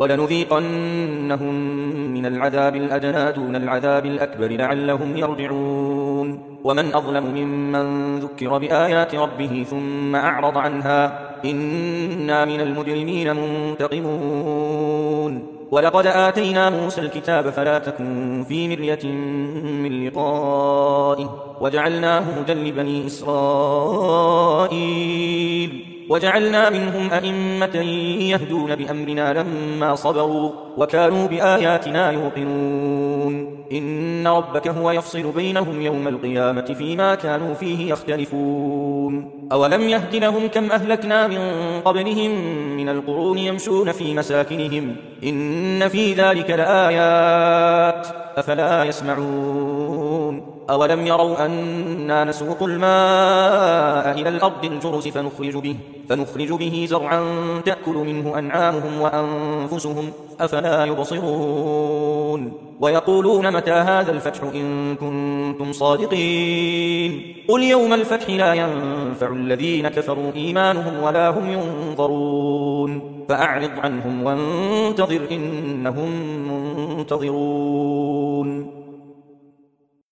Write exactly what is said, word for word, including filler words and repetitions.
ولنذيقنهم من العذاب الأدنى دون العذاب الأكبر لعلهم يرجعون ومن أظلم ممن ذكر بآيات ربه ثم أعرض عنها إنا من المجرمين منتقمون ولقد آتينا موسى الكتاب فلا تكن في مرية من لقائه وجعلناه هدى لبني إسرائيل وجعلنا منهم أئمة يهدون بأمرنا لما صبروا وكانوا بآياتنا يوقنون إن ربك هو يفصل بينهم يوم القيامة فيما كانوا فيه يختلفون أولم يهد لهم كم أهلكنا من قبلهم من القرون يمشون في مساكنهم إن في ذلك لآيات أفلا يسمعون أولم يروا أنا نسوق الماء إلى الأرض الجرز فنخرج به, فنخرج به زرعا تأكل منه أنعامهم وأنفسهم أفلا يبصرون ويقولون متى هذا الفتح إن كنتم صادقين قل يوم الفتح لا ينفع الذين كفروا إيمانهم ولا هم ينظرون فأعرض عنهم وانتظر إنهم منتظرون